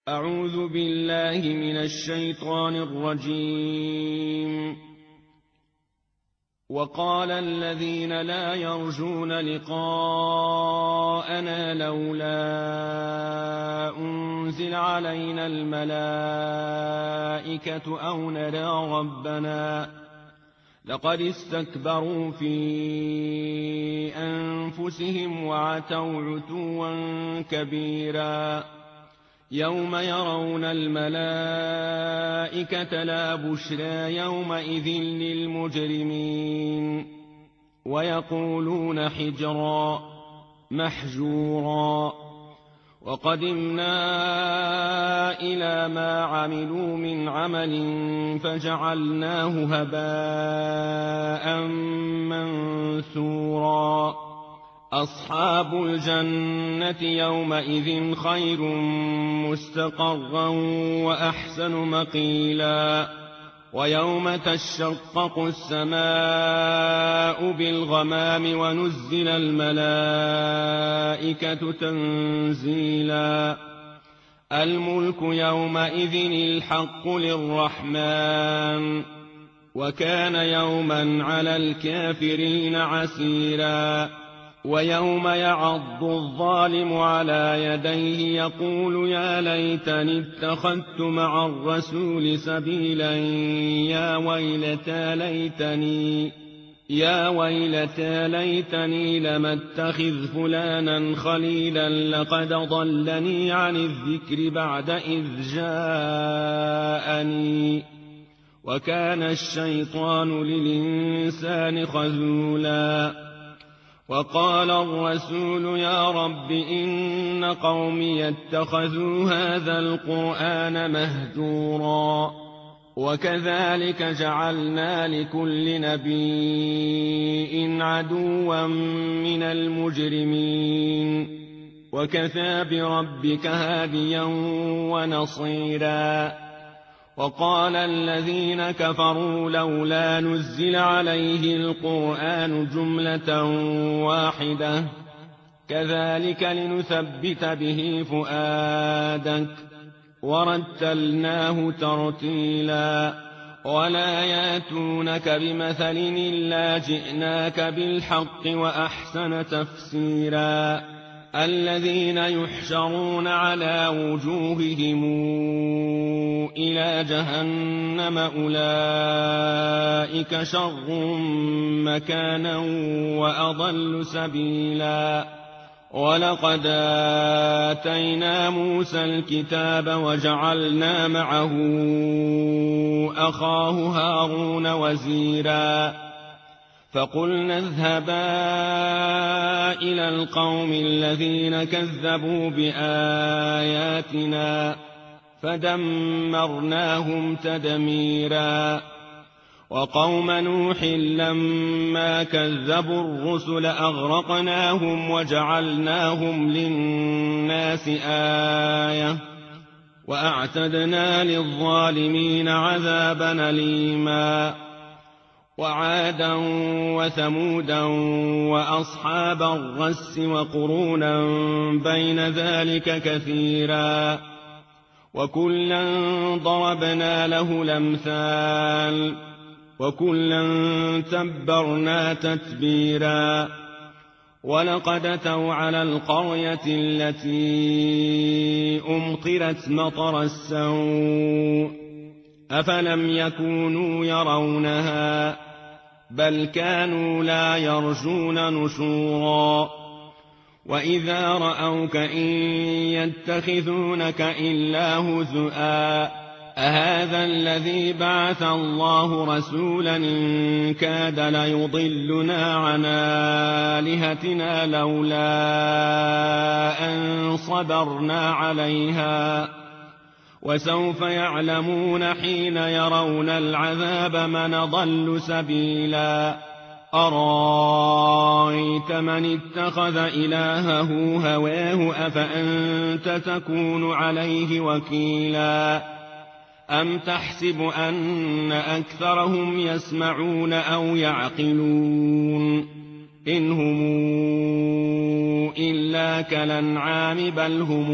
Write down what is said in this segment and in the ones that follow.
أعوذ بالله من الشيطان الرجيم. وقال الذين لا يرجون لقاءنا لولا أنزل علينا الملائكة أو نرى ربنا لقد استكبروا في أنفسهم وعتوا عتوا كبيرا يوم يرون الملائكة لا بشرى يومئذ للمجرمين ويقولون حجرا محجورا وقدمنا إلى ما عملوا من عمل فجعلناه هباء منثورا أصحاب الجنة يومئذ خير مستقرا وأحسن مقيلا ويوم تشقق السماء بالغمام ونزل الملائكة تنزيلا الملك يومئذ الحق للرحمن وكان يوما على الكافرين عسيرا ويوم يعض الظالم على يديه يقول يا ليتني اتخذت مع الرسول سبيلا يا ويلتى ليتني لم اتخذ فلانا خليلا لقد ضلني عن الذكر بعد إذ جاءني وكان الشيطان للإنسان خذولا وقال الرسول يا رب إن قومي اتخذوا هذا القرآن مهجورا وكذلك جعلنا لكل نبي عدوا من المجرمين وكفى بربك هاديا ونصيرا وقال الذين كفروا لولا نزل عليه القرآن جملة واحدة كذلك لنثبت به فؤادك ورتلناه ترتيلا ولا ياتونك بمثل إلا جئناك بالحق وأحسن تفسيرا الذين يحشرون على وجوههم إلى جهنم أولئك شر مكانا وأضل سبيلا ولقد آتينا موسى الكتاب وجعلنا معه أخاه هارون وزيرا فقلنا اذهبا إلى القوم الذين كذبوا بآياتنا فدمرناهم تدميرا وقوم نوح لما كذبوا الرسل أغرقناهم وجعلناهم للناس آية وأعتدنا للظالمين عذابا أليما وعادا وثمودا وأصحاب الرس وقرونا بين ذلك كثيرا وكلا ضربنا له الأمثال وكلا تبرنا تتبيرا ولقد أتوا على القرية التي أمطرت مطر السوء أفلم يكونوا يرونها بل كانوا لا يرجون نشورا وإذا رأوك إن يتخذونك إلا هزؤا أهذا الذي بعث الله رسولا إن كاد ليضلنا عن آلهتنا لولا أن صبرنا عليها وسوف يعلمون حين يرون العذاب من ضل سبيلا أرأيت من اتخذ إلهه هواه أفأنت تكون عليه وكيلا أم تحسب أن أكثرهم يسمعون أو يعقلون إن هم إلا كالأنعام بل هم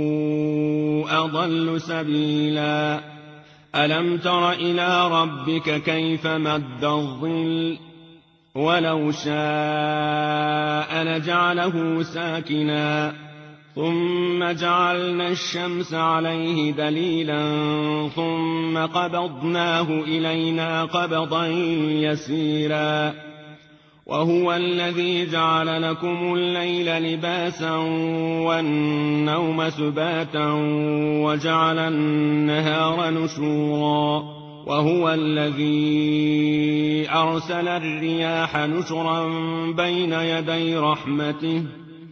أضل سبيلا ألم تر إلى ربك كيف مد الظل ولو شاء لجعله ساكنا ثم جعلنا الشمس عليه دليلا ثم قبضناه إلينا قبضا يسيرا وهو الذي جعل لكم الليل لباسا والنوم سباتا وجعل النهار نشورا وهو الذي أرسل الرياح نشرا بين يدي رحمته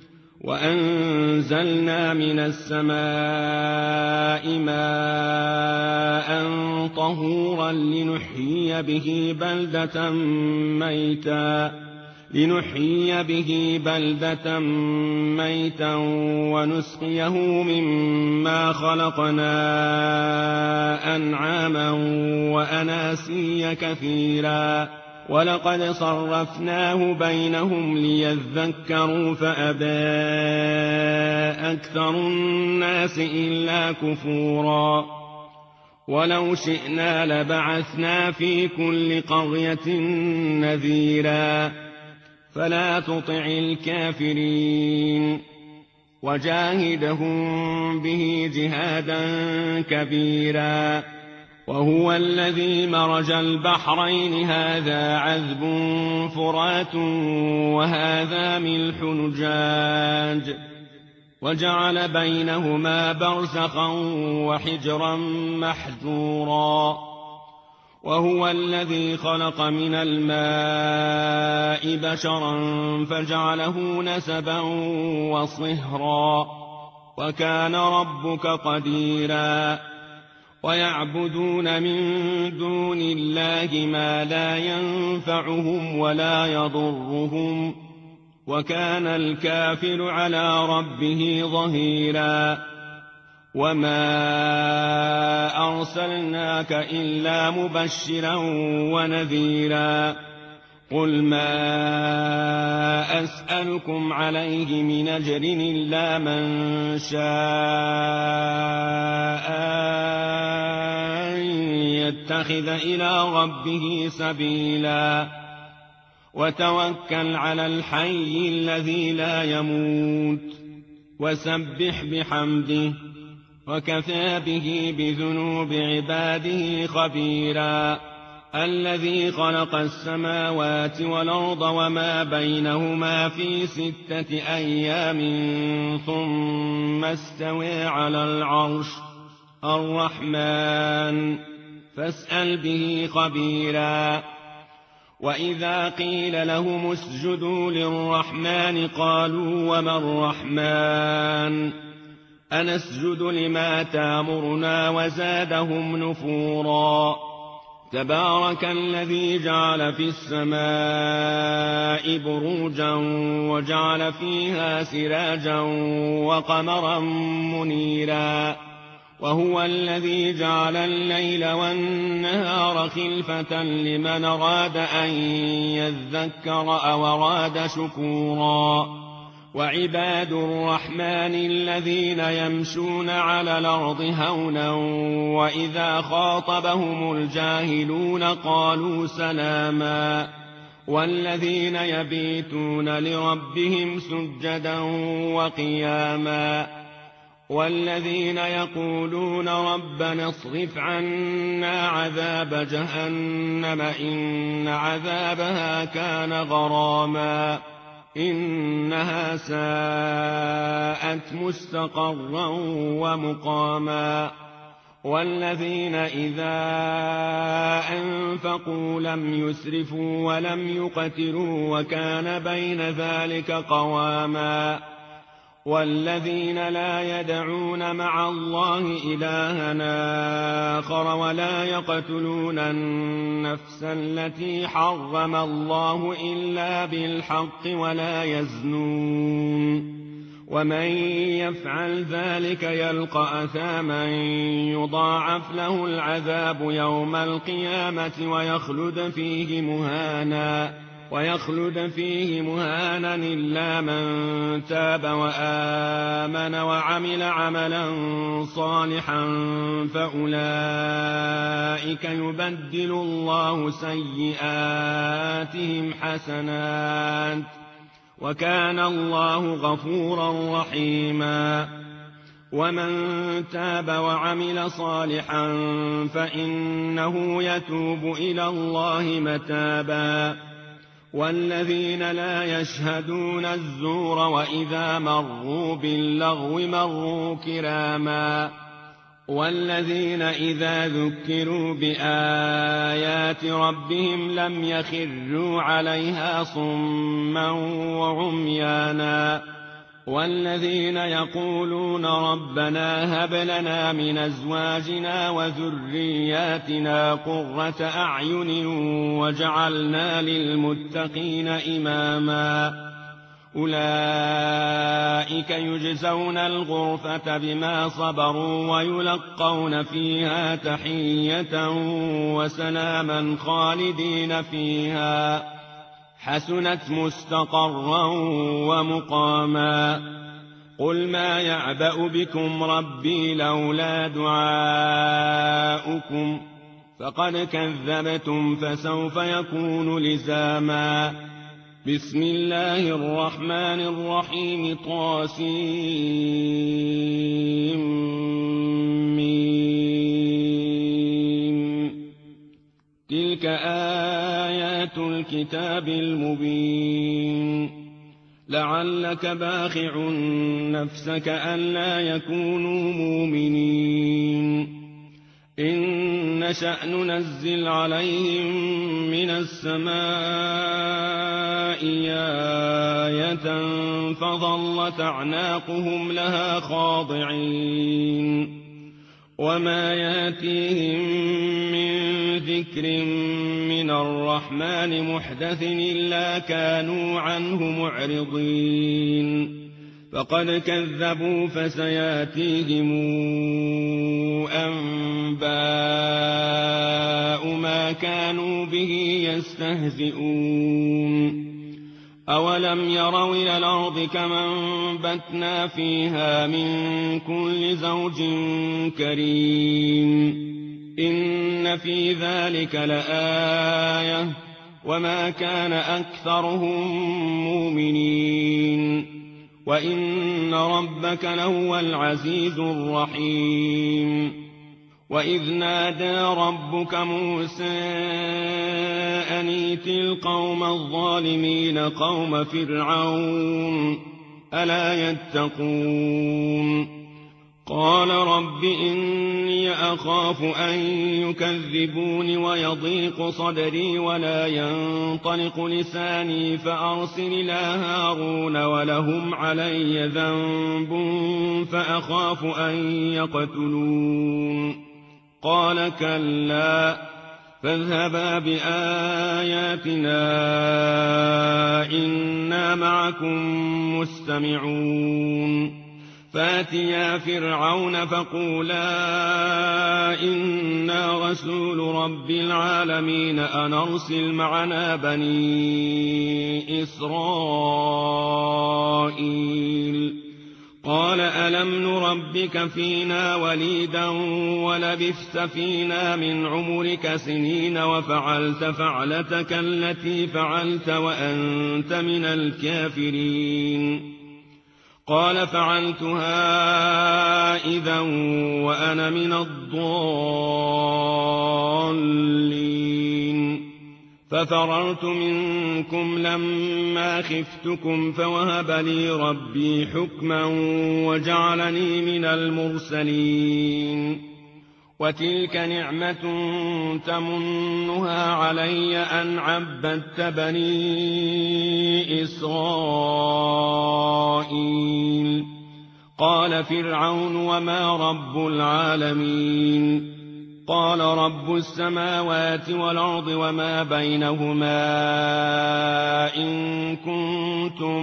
وأنزلنا من السماء ماء طهورا لنحيي به بلدة ميتا ونسقيه مما خلقنا أنعاما وأناسيا كثيرا ولقد صرفناه بينهم ليذكروا فأبى أكثر الناس إلا كفورا ولو شئنا لبعثنا في كل قرية نذيرا فلا تطع الكافرين وجاهدهم به جهادا كبيرا وهو الذي مرج البحرين هذا عذب فرات وهذا ملح نجاج وجعل بينهما برزخا وحجرا محجورا وهو الذي خلق من الماء بشرا فجعله نسبا وصهرا وكان ربك قديرا ويعبدون من دون الله ما لا ينفعهم ولا يضرهم وكان الكافر على ربه ظهيرا وما أرسلناك إلا مبشرا ونذيرا قل ما أسألكم عليه من أجر إلا من شاء أن يتخذ إلى ربه سبيلا وتوكل على الحي الذي لا يموت وسبح بحمده وكفى به بذنوب عباده خبيرا الذي خلق السماوات والأرض وما بينهما في 6 أيام ثم استوى على العرش الرحمن فاسأل به خبيرا وإذا قيل لهم اسجدوا للرحمن قالوا وما الرحمن أنسجد لما تامرنا وزادهم نفورا تبارك الذي جعل في السماء بروجا وجعل فيها سراجا وقمرا منيرا وهو الذي جعل الليل والنهار خلفة لمن أراد أن يذكر أو أراد شكورا وعباد الرحمن الذين يمشون على الأرض هونا وإذا خاطبهم الجاهلون قالوا سلاما والذين يبيتون لربهم سجدا وقياما والذين يقولون ربنا اصرف عنا عذاب جهنم إن عذابها كان غراما إنها ساءت مستقرا ومقاما والذين إذا أنفقوا لم يسرفوا ولم يقتروا وكان بين ذلك قواما والذين لا يدعون مع الله إلها آخر ولا يقتلون النفس التي حرم الله إلا بالحق ولا يزنون ومن يفعل ذلك يلقى أثاما يضاعف له العذاب يوم القيامة ويخلد فيه مهانا ويخلد فيه مهانا إلا من تاب وآمن وعمل عملا صالحا فأولئك يبدل الله سيئاتهم حسنات وكان الله غفورا رحيما. ومن تاب وعمل صالحا فإنه يتوب إلى الله متابا. والذين لا يشهدون الزور وإذا مروا باللغو مروا كراما. والذين إذا ذكروا بآيات ربهم لم يخروا عليها صما وعميانا. والذين يقولون ربنا هب لنا من أزواجنا وذرياتنا قرة أعين واجعلنا للمتقين إماما. أولئك يجزون الغرفة بما صبروا ويلقون فيها تحية وسلاما خالدين فيها حسنت مستقرا ومقاما. قل ما يعبأ بكم ربي لولا دعاؤكم فقد كذبتم فسوف يكون لزاما. بسم الله الرحمن الرحيم طاسيم. تلك آيات الكتاب المبين. لعلك باخع نفسك ألا يكونوا مؤمنين. إن نشأ ننزل عليهم من السماء آية فظلت أعناقهم لها خاضعين. وما ياتيهم من ذكر من الرحمن محدث إلا كانوا عنه معرضين. فقد كذبوا فسياتيهم أنباء ما كانوا به يستهزئون. أولم يروا إلى الأرض كما أنبتنا فيها من كل زوج كريم إن في ذلك لآية وما كان أكثرهم مؤمنين وإن ربك لهو العزيز الرحيم. وإذ نادى ربك موسى أن ائت القوم الظالمين قوم فرعون ألا يتقون. قال رب إني أخاف أن يكذبون ويضيق صدري ولا ينطلق لساني فأرسل إلى هارون ولهم علي ذنب فأخاف أن يقتلون. قال كلا فاذهبا بآياتنا إنا معكم مستمعون. فاتيا فرعون فقولا إنا رسول رب العالمين أن أرسل معنا بني إسرائيل. قال ألم نربك فينا وليدا ولبثت فينا من عمرك سنين وفعلت فعلتك التي فعلت وأنت من الكافرين. قال فعلتها إذا وأنا من الضالين. ففررت منكم لما خفتكم فوهب لي ربي حكما وجعلني من المرسلين. وتلك نعمة تمنها علي أن عبدت بني إسرائيل. قال فرعون وما رب العالمين؟ قال رب السماوات والأرض وما بينهما إن كنتم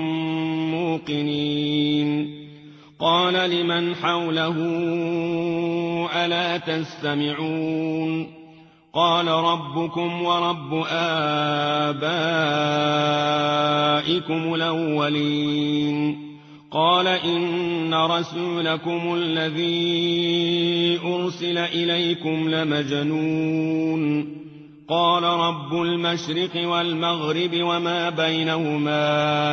موقنين. قال لمن حوله ألا تستمعون؟ قال ربكم ورب آبائكم الأولين قال إن رسولكم الذي أرسل إليكم لمجنون قال رب المشرق والمغرب وما بينهما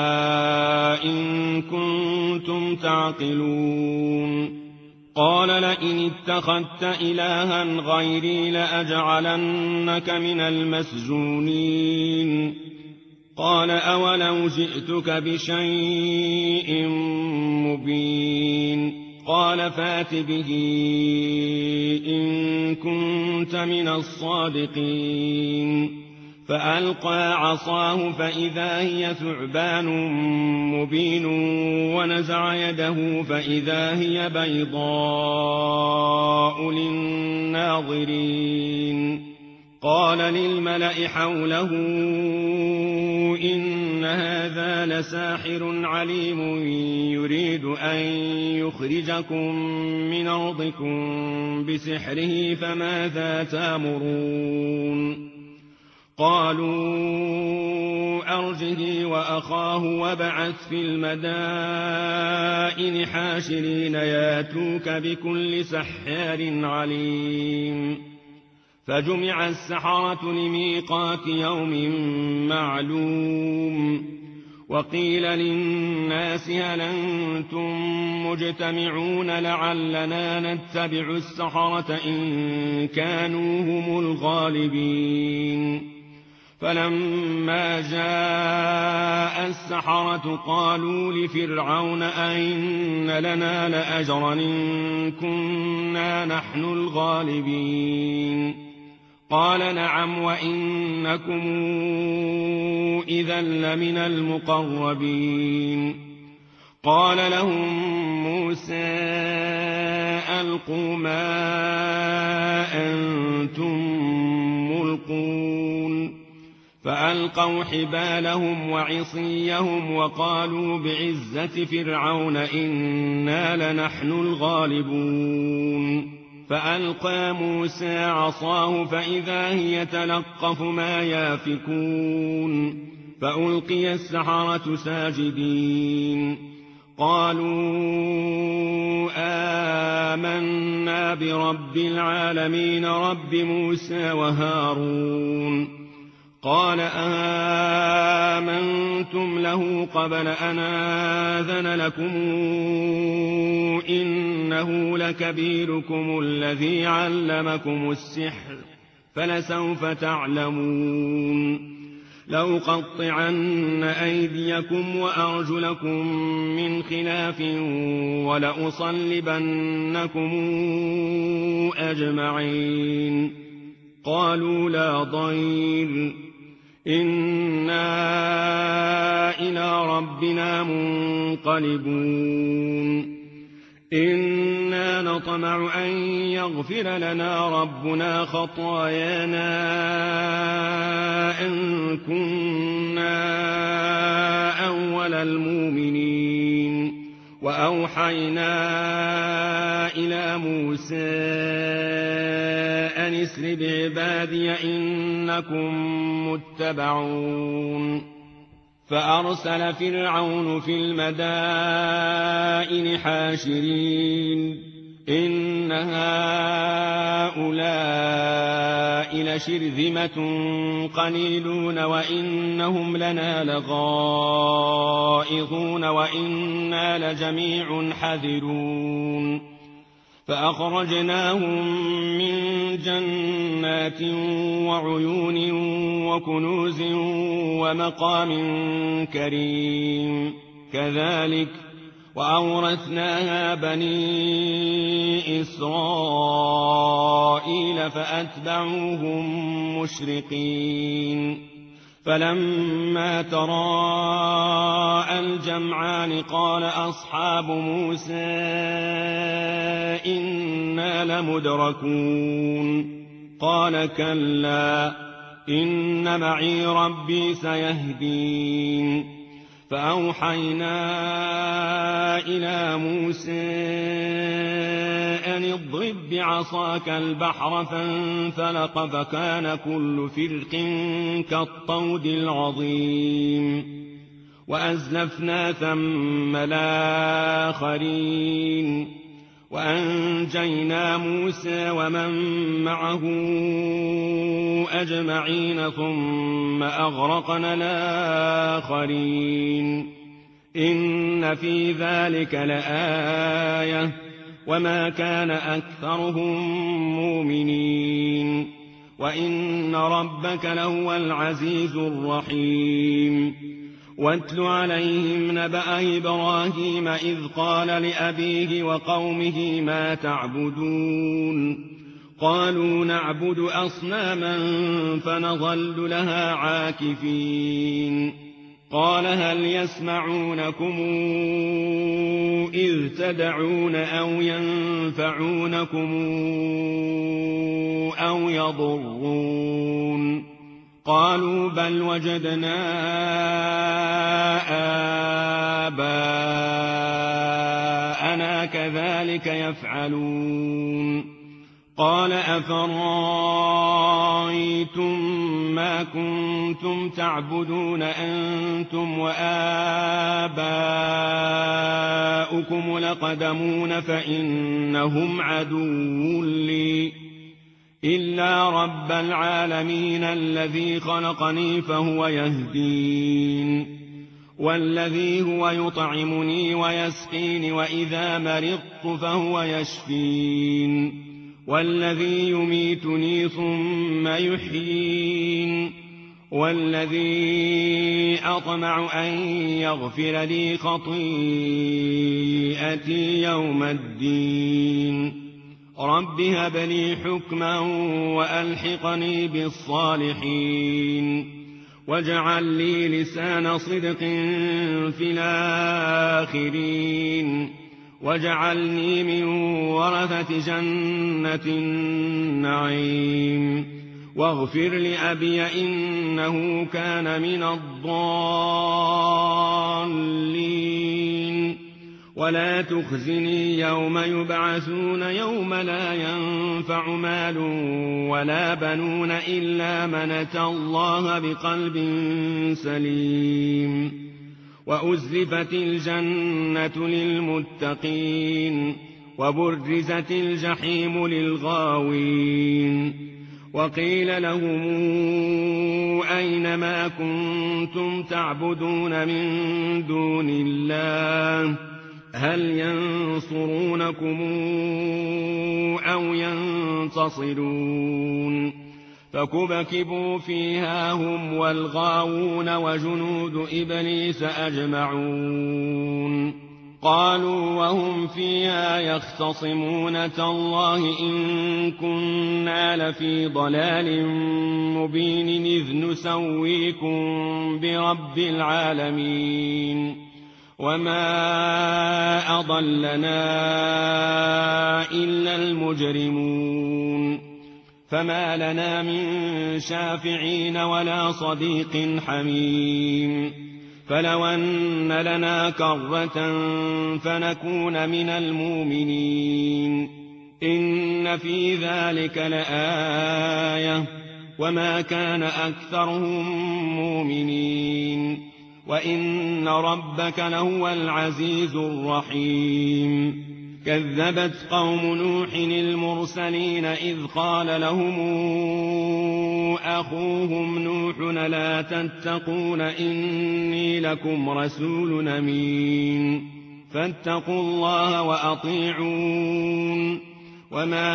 إن كنتم تعقلون قال لئن اتخذت إلها غيري لأجعلنك من المسجونين قال أولو جئتك بشيء مبين قال فات به إن كنت من الصادقين فألقى عصاه فإذا هي ثعبان مبين ونزع يده فإذا هي بيضاء للناظرين قال للملأ حوله إن هذا لساحر عليم يريد أن يخرجكم من أرضكم بسحره فماذا تأمرون قالوا أرجه وأخاه وابعث في المدائن حاشرين ياتوك بكل سحار عليم فجمع السحرة لميقات يوم معلوم وقيل للناس هل أنتم مجتمعون لعلنا نتبع السحرة إن كانوا هم الغالبين فلما جاء السحرة قالوا لفرعون أئن لنا لأجرا إن كنا نحن الغالبين قال نعم وإنكم إذا لمن المقربين قال لهم موسى ألقوا ما أنتم ملقون فألقوا حبالهم وعصيهم وقالوا بعزة فرعون إنا لنحن الغالبون فألقى موسى عصاه فإذا هي تلقف ما يافكون فألقي السحرة ساجدين قالوا آمنا برب العالمين رب موسى وهارون قال آمنتم له قبل أن آذن لكم إنه لكبيركم الذي علمكم السحر فلسوف تعلمون لأقطعن أيديكم وأرجلكم من خلاف ولأصلبنكم أجمعين قالوا لا ضير إنا إلى ربنا منقلبون إنا نطمع أن يغفر لنا ربنا خطايانا أن كنا أول المؤمنين وأوحينا إلى موسى أن اسر بعبادي إنكم متبعون فأرسل فرعون في المدائن حاشرين إن هؤلاء لشرذمة قليلون وإنهم لنا لغائظون وإنا لجميع حذرون فأخرجناهم من جنات وعيون وكنوز ومقام كريم كذلك وأورثناها بني إسرائيل فأتبعوهم مشرقين فلما تراءى الجمعان قال أصحاب موسى إنا لمدركون قال كلا إن معي ربي سيهدين فأوحينا إلى موسى أن اضرب بعصاك البحر فانفلق فكان كل فرق كالطود العظيم وأزلفنا ثم الآخرين وأنجينا موسى ومن معه أجمعين ثم أغرقنا الآخرين إن في ذلك لآية وما كان أكثرهم مؤمنين وإن ربك لهو العزيز الرحيم واتل عليهم نبأ إبراهيم إذ قال لأبيه وقومه ما تعبدون قالوا نعبد أصناما فنظل لها عاكفين قال هل يسمعونكم إذ تدعون أو ينفعونكم أو يضرون قالوا بل وجدنا آباءنا كذلك يفعلون قال أفرأيتم ما كنتم تعبدون أنتم وآباؤكم الأقدمون فإنهم عدو لي إلا رب العالمين الذي خلقني فهو يهدين والذي هو يطعمني ويسقين وإذا مرضت فهو يشفين والذي يميتني ثم يحيين والذي أطمع أن يغفر لي خطيئتي يوم الدين رب هب لي حكما وألحقني بالصالحين واجعل لي لسان صدق في الآخرين واجعلني من ورثة جنة النعيم واغفر لأبي إنه كان من الضالين ولا تخزني يوم يبعثون يوم لا ينفع مال ولا بنون إلا من أتى الله بقلب سليم وأزلفت الجنة للمتقين وبرزت الجحيم للغاوين وقيل لهم أين ما كنتم تعبدون من دون الله هل ينصرونكم أو ينتصرون فكبكبوا فيها هم والغاوون وجنود إبليس أجمعون قالوا وهم فيها يختصمون تالله إن كنا لفي ضلال مبين إذ نسويكم برب العالمين وما أضلنا إلا المجرمون فما لنا من شافعين ولا صديق حميم فلو أن لنا كرة فنكون من المؤمنين إن في ذلك لآية وما كان أكثرهم مؤمنين وإن ربك لهو العزيز الرحيم كذبت قوم نوح المرسلين إذ قال لهم أخوهم نوح لا تتقون إني لكم رسول أمين فاتقوا الله وأطيعون وما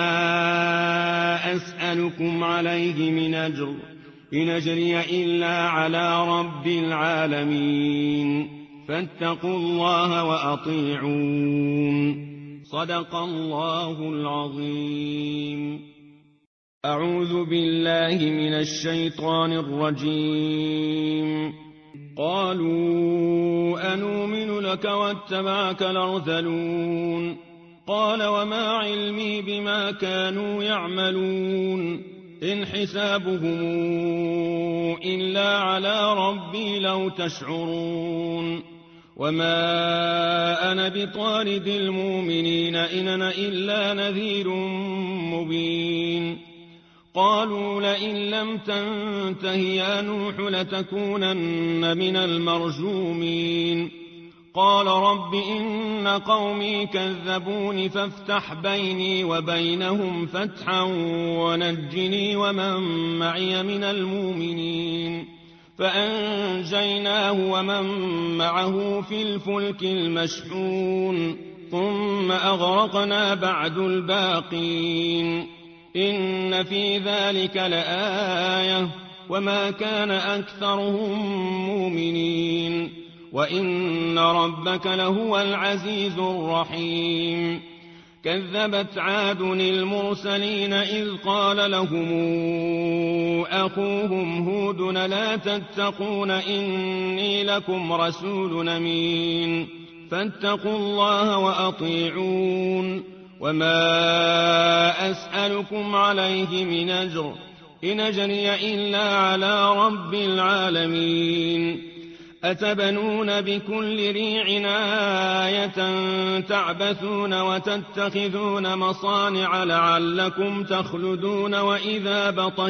أسألكم عليه من أجر إن أجري إلا على رب العالمين فاتقوا الله وأطيعون صدق الله العظيم أعوذ بالله من الشيطان الرجيم قالوا أنؤمن لك واتبعك الأرذلون قال وما علمي بما كانوا يعملون إن حسابهم إلا على ربي لو تشعرون وما أنا بطارد المؤمنين إن أنا إلا نذير مبين قالوا لئن لم تنته يا نوح لتكونن من المرجومين قال رب إن قومي كذبوني فافتح بيني وبينهم فتحا ونجني ومن معي من المؤمنين فأنجيناه ومن معه في الفلك المشحون ثم أغرقنا بعد الباقين إن في ذلك لآية وما كان أكثرهم مؤمنين وإن ربك لهو العزيز الرحيم كذبت عاد المرسلين إذ قال لهم أخوهم هود لا تتقون إني لكم رسول أمين فاتقوا الله وأطيعون وما أسألكم عليه من أجر إن أجري إلا على رب العالمين أتبنون بكل ريع آية تعبثون وتتخذون مصانع لعلكم تخلدون وإذا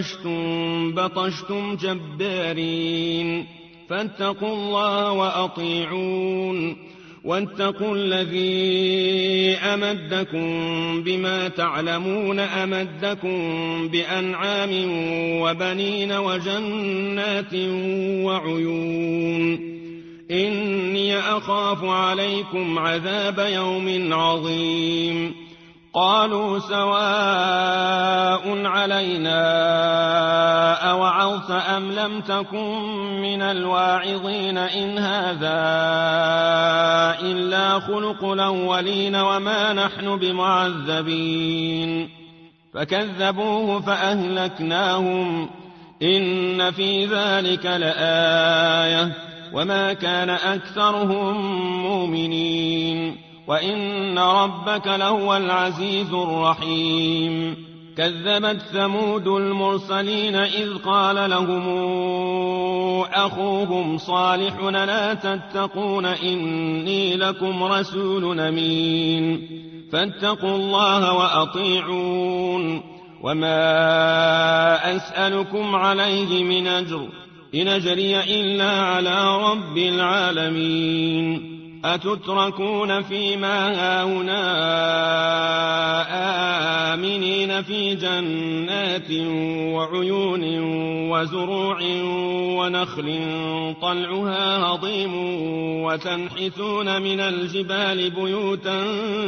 بطشتم جبارين فاتقوا الله وأطيعون واتقوا الذي أمدكم بما تعلمون أمدكم بأنعام وبنين وجنات وعيون إني أخاف عليكم عذاب يوم عظيم قالوا سواء علينا أوعظت أم لم تكن من الواعظين إن هذا إلا خلق الأولين وما نحن بمعذبين فكذبوه فأهلكناهم إن في ذلك لآية وما كان أكثرهم مؤمنين وإن ربك لهو العزيز الرحيم كذبت ثمود المرسلين إذ قال لهم أخوهم صالح لا تتقون إني لكم رسول أمين فاتقوا الله وأطيعون وما أسألكم عليه من أجر إن أجري إلا على رب العالمين أتتركون فيما هاهنا آمنين في جنات وعيون وزروع ونخل طلعها هضيم وتنحتون من الجبال بيوتا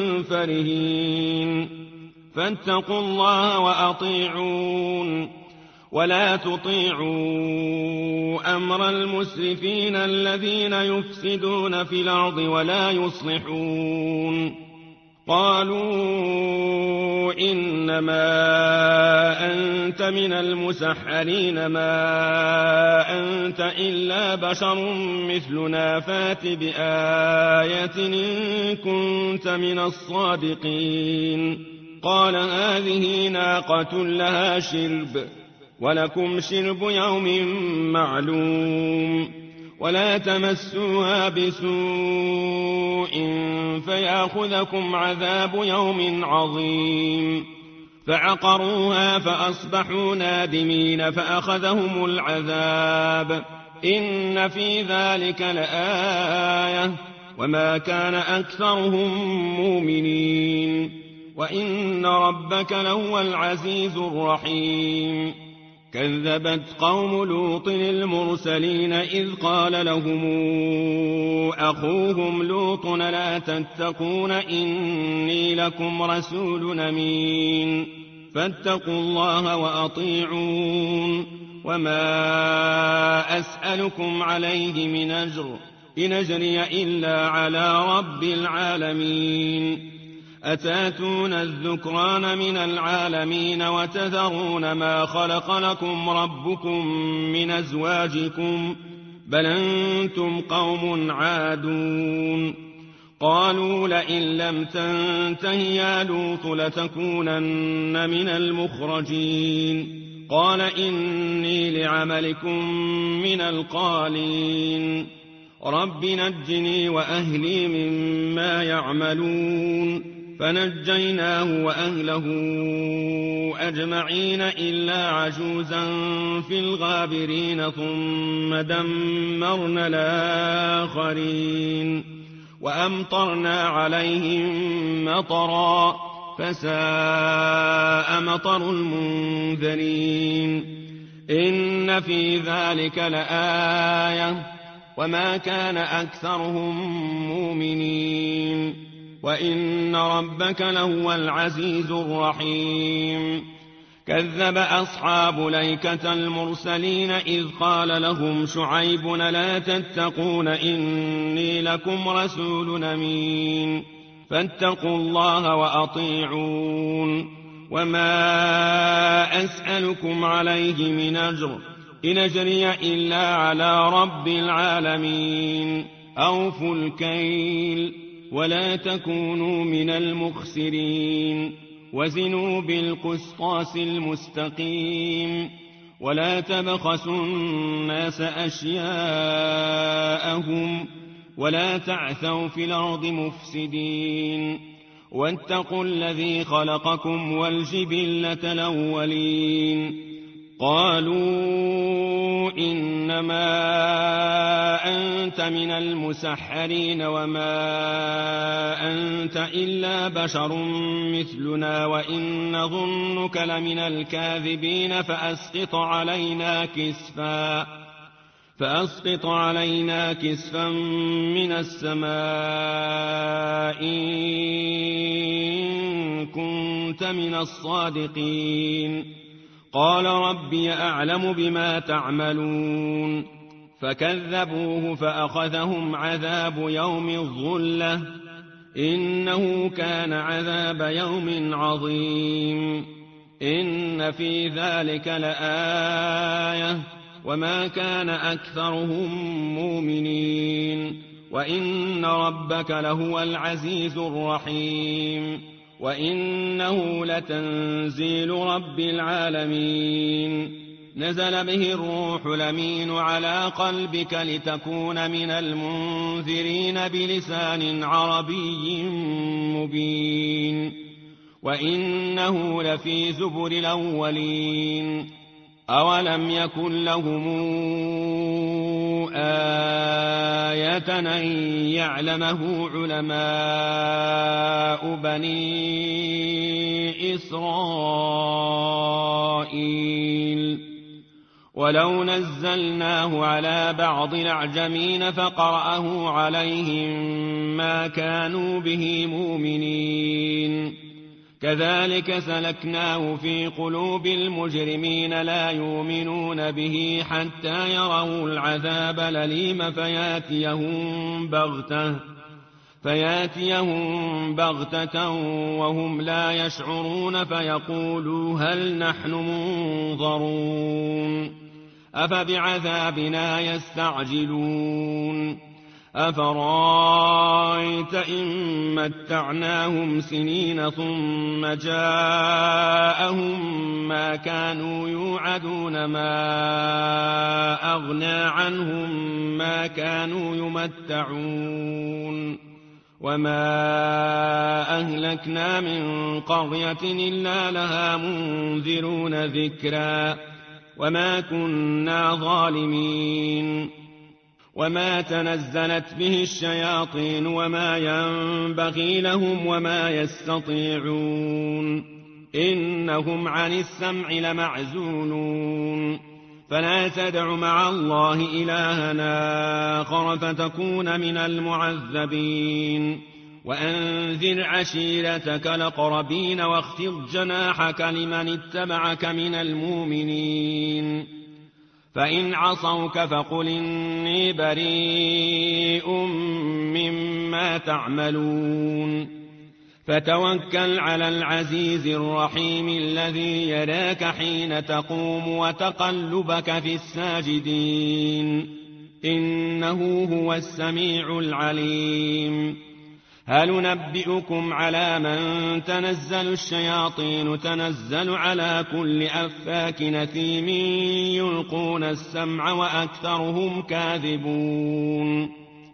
فرهين فاتقوا الله وأطيعون ولا تطيعوا أمر المسرفين الذين يفسدون في الأرض ولا يصلحون قالوا إنما أنت من المسحرين ما أنت إلا بشر مثلنا فات بآية إن كنت من الصادقين قال هذه ناقة لها شرب ولكم شرب يوم معلوم ولا تمسوها بسوء فيأخذكم عذاب يوم عظيم فعقروها فأصبحوا نادمين فأخذهم العذاب إن في ذلك لآية وما كان أكثرهم مؤمنين وإن ربك لهو العزيز الرحيم كذبت قوم لوط المرسلين إذ قال لهم أخوهم لوط لا تتقون إني لكم رسول أمين فاتقوا الله وأطيعون وما أسألكم عليه من أجر إن أجري إلا على رب العالمين أتاتون الذكران من العالمين وتذرون ما خلق لكم ربكم من أزواجكم بل أنتم قوم عادون قالوا لئن لم تنته يا لوط لتكونن من المخرجين قال إني لعملكم من القالين رب نجني وأهلي مما يعملون فنجيناه وأهله أجمعين إلا عجوزا في الغابرين ثم دمرنا الآخرين وأمطرنا عليهم مطرا فساء مطر المنذرين إن في ذلك لآية وما كان أكثرهم مؤمنين وإن ربك لهو العزيز الرحيم كذب أصحاب ليكة المرسلين إذ قال لهم شعيب لا تتقون إني لكم رسول أمين فاتقوا الله وأطيعون وما أسألكم عليه من أجر إن أجري إلا على رب العالمين أوفوا الكيل ولا تكونوا من المخسرين وزنوا بالقسطاس المستقيم ولا تبخسوا الناس أشياءهم ولا تعثوا في الأرض مفسدين واتقوا الذي خلقكم والجبلة الأولين قالوا إنما أنت من المسحرين وما أنت إلا بشر مثلنا وإن نظنك لمن الكاذبين فأسقط علينا كسفا من السماء إن كنت من الصادقين قال ربي أعلم بما تعملون فكذبوه فأخذهم عذاب يوم الظلة إنه كان عذاب يوم عظيم إن في ذلك لآية وما كان أكثرهم مؤمنين وإن ربك لهو العزيز الرحيم وإنه لتنزيل رب العالمين نزل به الروح الأمين على قلبك لتكون من المنذرين بلسان عربي مبين وإنه لفي زبر الأولين أولم يكن لهم آية أن يعلمه علماء بني إسرائيل ولو نزلناه على بعض الأعجمين فقرأه عليهم ما كانوا به مؤمنين كذلك سلكناه في قلوب المجرمين لا يؤمنون به حتى يروا العذاب الأليم فياتيهم بغتة وهم لا يشعرون فيقولوا هل نحن منظرون أفبعذابنا يستعجلون أفرأيت إن متعناهم سنين ثم جاءهم ما كانوا يوعدون ما أغنى عنهم ما كانوا يمتعون وما أهلكنا من قرية إلا لها منذرون ذكرا وما كنا ظالمين وما تنزلت به الشياطين وما ينبغي لهم وما يستطيعون إنهم عن السمع لمعزولون فلا تدع مع الله إلها آخر فتكون من المعذبين وأنذر عشيرتك الأقربين واخفض جناحك لمن اتبعك من المؤمنين فإن عصوك فقل إني بريء مما تعملون فتوكل على العزيز الرحيم الذي يراك حين تقوم وتقلبك في الساجدين إنه هو السميع العليم هل ننبئكم على من تنزل الشياطين تنزل على كل أفاك نثيم يلقون السمع وأكثرهم كاذبون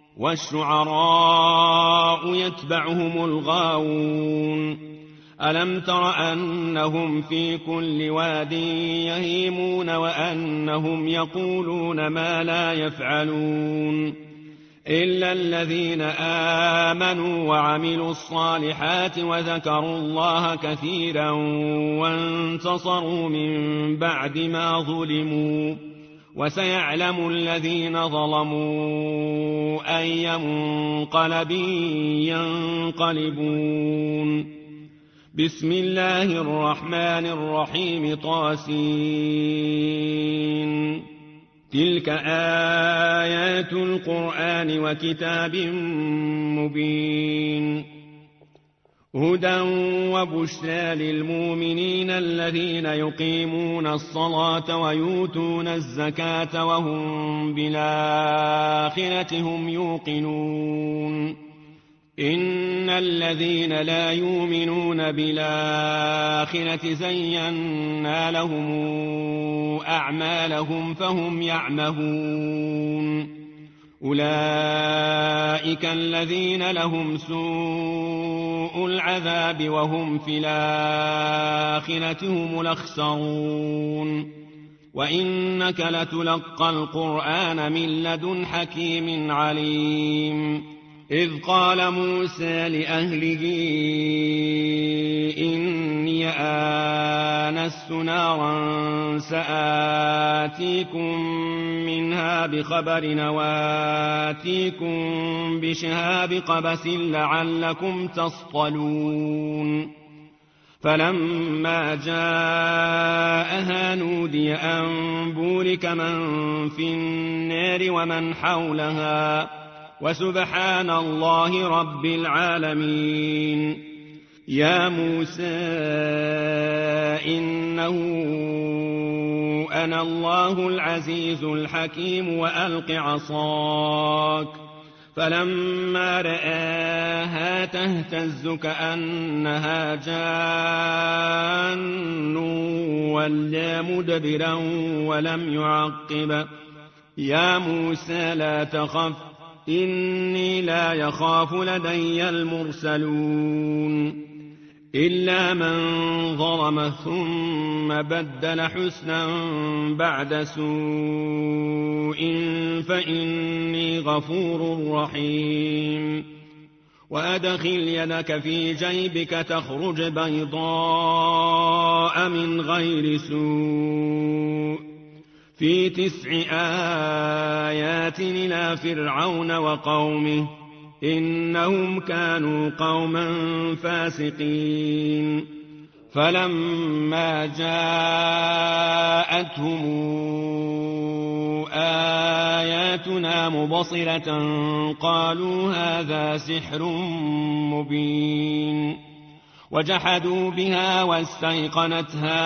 والشعراء يتبعهم الغاوون ألم تر أنهم في كل واد يهيمون وأنهم يقولون ما لا يفعلون إلا الذين آمنوا وعملوا الصالحات وذكروا الله كثيرا وانتصروا من بعد ما ظلموا وسيعلم الذين ظلموا أي منقلب ينقلبون بسم الله الرحمن الرحيم طاسين تلك آيات القرآن وكتاب مبين هدى وبشرى للمؤمنين الذين يقيمون الصلاة ويؤتون الزكاة وهم بالآخرة هم يوقنون إن الذين لا يؤمنون بالآخرة زينا لهم أعمالهم فهم يعمهون أولئك الذين لهم سوء العذاب وهم في الآخرة هم الأخسرون وإنك لتلقى القرآن من لدن حكيم عليم إذ قال موسى لأهله إني آنست نارا سآتيكم منها بخبر وآتيكم بشهاب قبس لعلكم تصطلون فلما جاءها نودي أن بورك من في النار ومن حولها وسبحان الله رب العالمين يا موسى إنه أنا الله العزيز الحكيم وألق عصاك فلما رآها تهتز كأنها جان ولا مدبرا ولم يعقب يا موسى لا تخف إني لا يخاف لدي المرسلون إلا من ظلم ثم بدل حسنا بعد سوء فإني غفور رحيم وأدخل يدك في جيبك تخرج بيضاء من غير سوء في 9 آيات إلى فرعون وقومه إنهم كانوا قوما فاسقين فلما جاءتهم آياتنا مبصرة قالوا هذا سحر مبين وجحدوا بها واستيقنتها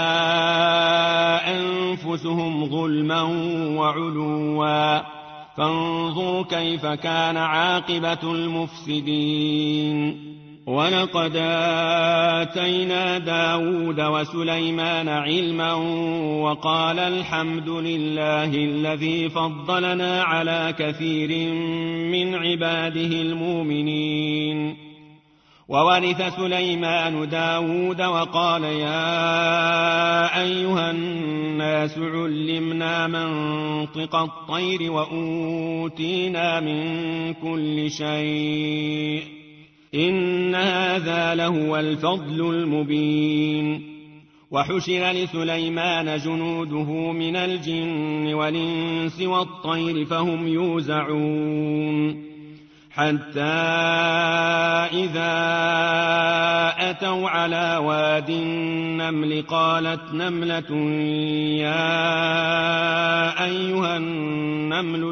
أنفسهم ظلما وعلوا فانظر كيف كان عاقبة المفسدين ولقد آتينا داود وسليمان علما وقال الحمد لله الذي فضلنا على كثير من عباده المؤمنين وورث سليمان داود وقال يا أيها الناس علمنا منطق الطير وأوتينا من كل شيء إن هذا لهو الفضل المبين وحشر لسليمان جنوده من الجن والإنس والطير فهم يوزعون حتى إذا أتوا على واد النمل قالت نملة يا أيها النمل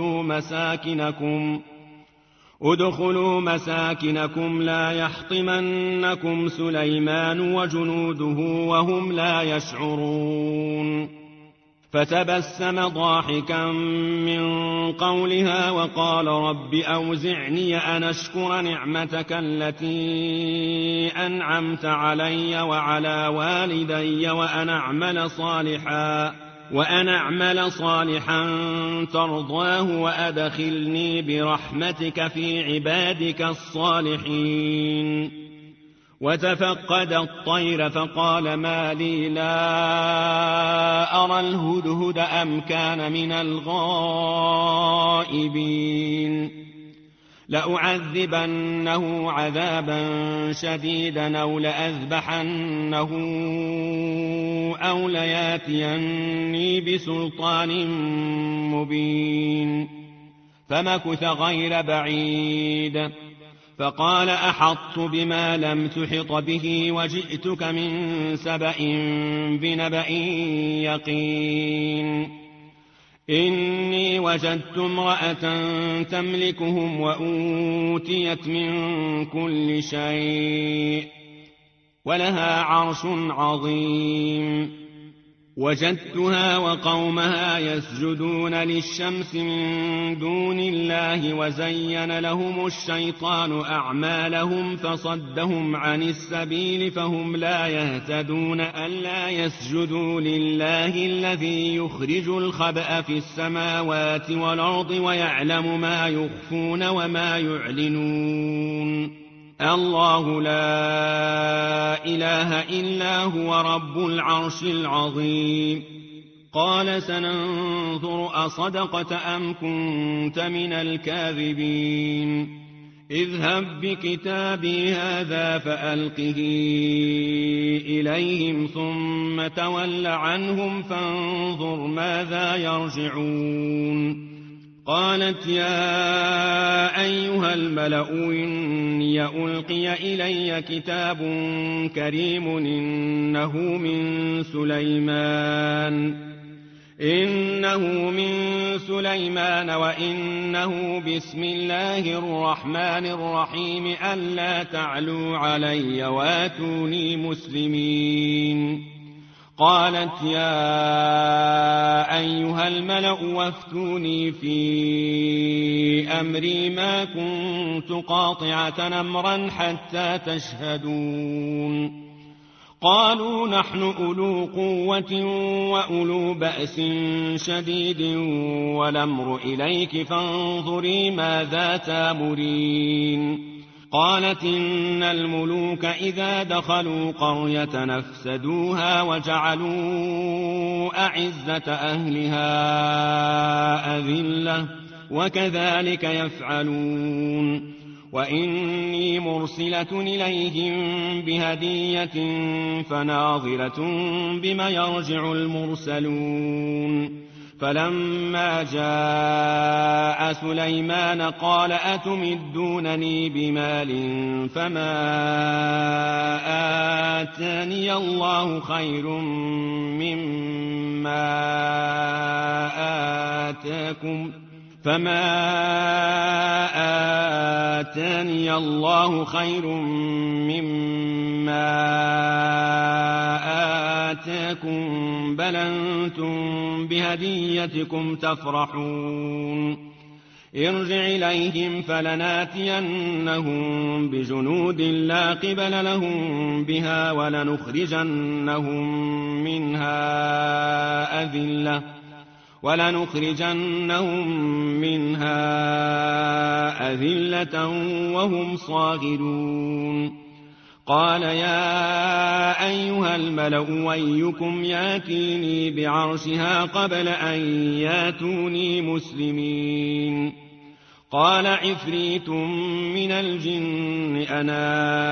ادخلوا مساكنكم لا يحطمنكم سليمان وجنوده وهم لا يشعرون فتبسم ضاحكا من قولها وقال رب أوزعني أن أشكر نعمتك التي أنعمت علي وعلى والدي وأن أعمل صالحا ترضاه وأدخلني برحمتك في عبادك الصالحين. وتفقد الطير فقال ما لي لا أرى الهدهد أم كان من الغائبين. لأعذبنه عذابا شديدا أو لأذبحنه أو لياتيني بسلطان مبين. فمكث غير بعيد فقال أحطت بما لم تحط به وجئتك من سبأ بنبأ يقين. إني وجدت امرأة تملكهم وأوتيت من كل شيء ولها عرش عظيم. وجدتها وقومها يسجدون للشمس من دون الله وزين لهم الشيطان أعمالهم فصدهم عن السبيل فهم لا يهتدون. ألا يسجدوا لله الذي يخرج الخبأ في السماوات والأرض ويعلم ما يخفون وما يعلنون. الله لا إله إلا هو رب العرش العظيم. قال سننظر أصدقت أم كنت من الكاذبين. اذهب بكتابي هذا فألقه إليهم ثم تول عنهم فانظر ماذا يرجعون. قالت يا أيها الملأ إني ألقي إلي كتاب كريم إنه من سليمان وإنه بسم الله الرحمن الرحيم ألا تعلوا علي واتوني مسلمين. قالت يا أيها الملأ وافتوني في أمري ما كنت قاطعة أمرا حتى تشهدون. قالوا نحن أولو قوة وأولو بأس شديد والأمر إليك فانظري ماذا تأمرين. قالت إن الملوك إذا دخلوا قرية نفسدوها وجعلوا أعزة أهلها أذلة وكذلك يفعلون. وإني مرسلة إليهم بهدية فناظرة بما يرجع المرسلون. فلما جاء سليمان قال أتمدونني بمال فما آتاني الله خير مما آتاكم بل أنتم بهديتكم تفرحون. ارجع إليهم فلناتينهم بجنود لا قبل لهم بها ولنخرجنهم منها أذلة وهم صاغرون. قال يا أيها الملأ أيكم ياتيني بعرشها قبل أن ياتوني مسلمين. قال عفريت من الجن أنا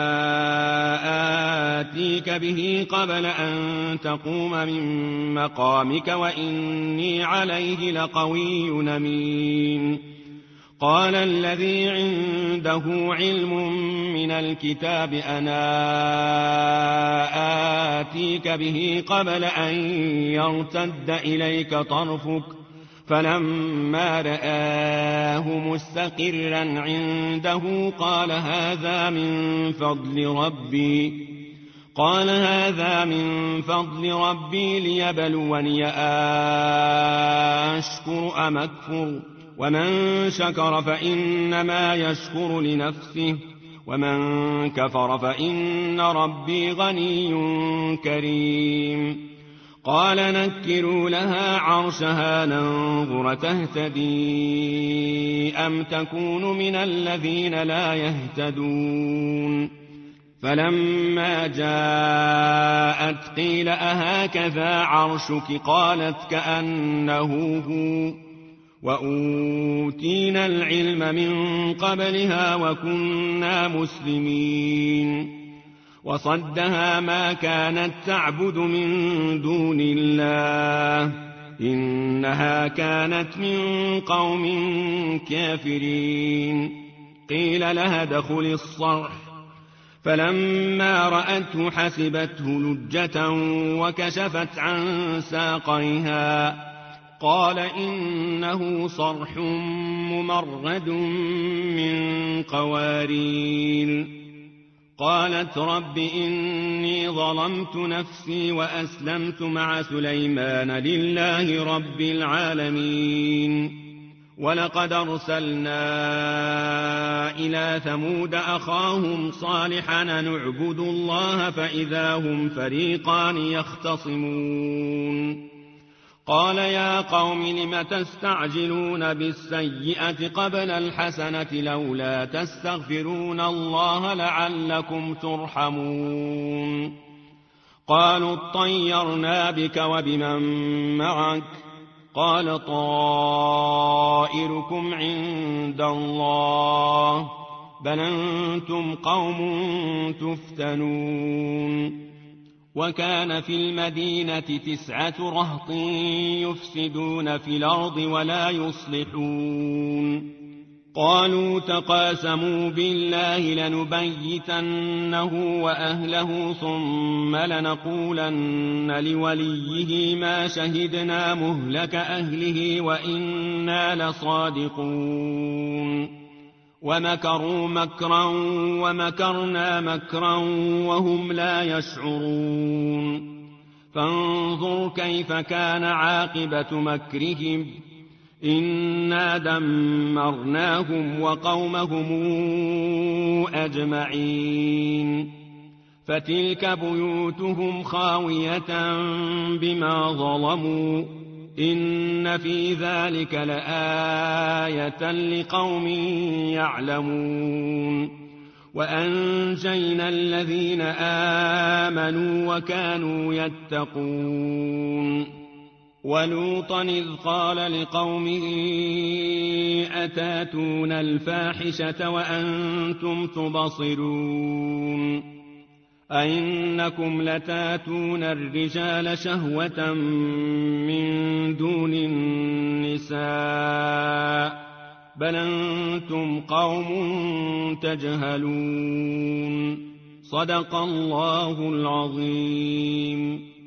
آتيك به قبل أن تقوم من مقامك وإني عليه لقوي أمين. قال الذي عنده علم من الكتاب أنا آتيك به قبل أن يرتد إليك طرفك فلما رآه مستقرا عنده قال هذا من فضل ربي قال هذا من فضل ربي ليبلوني أشكر أم أكفر ومن شكر فإنما يشكر لنفسه ومن كفر فإن ربي غني كريم قال نكروا لها عرشها ننظر تهتدي أم تكون من الذين لا يهتدون فلما جاءت قيل أهكذا عرشك قالت كأنه هو وأوتينا العلم من قبلها وكنا مسلمين وصدها ما كانت تعبد من دون الله إنها كانت من قوم كافرين قيل لها ادخل الصرح فلما رأته حسبته لجة وكشفت عن ساقيها قال إنه صرح ممرد من قوارير قالت رب إني ظلمت نفسي وأسلمت مع سليمان لله رب العالمين ولقد أرسلنا إلى ثمود أخاهم صالحا نعبد الله فإذا هم فريقان يختصمون قال يا قوم لم تستعجلون بالسيئة قبل الحسنة لولا تستغفرون الله لعلكم ترحمون قالوا اطيرنا بك وبمن معك قال طائركم عند الله بل أنتم قوم تفتنون وكان في المدينة 9 رهط يفسدون في الأرض ولا يصلحون قالوا تقاسموا بالله لنبيتنه وأهله ثم لنقولن لوليه ما شهدنا مهلك أهله وإنا لصادقون ومكروا مكرا ومكرنا مكرا وهم لا يشعرون فانظر كيف كان عاقبة مكرهم إنا دمرناهم وقومهم أجمعين فتلك بيوتهم خاوية بما ظلموا إن في ذلك لآية لقوم يعلمون وأنجينا الذين آمنوا وكانوا يتقون ولوطا إذ قال لقومه أتاتون الفاحشة وأنتم تبصرون أئنكم لتاتون الرجال شهوة من دون النساء بل أنتم قوم تجهلون صدق الله العظيم.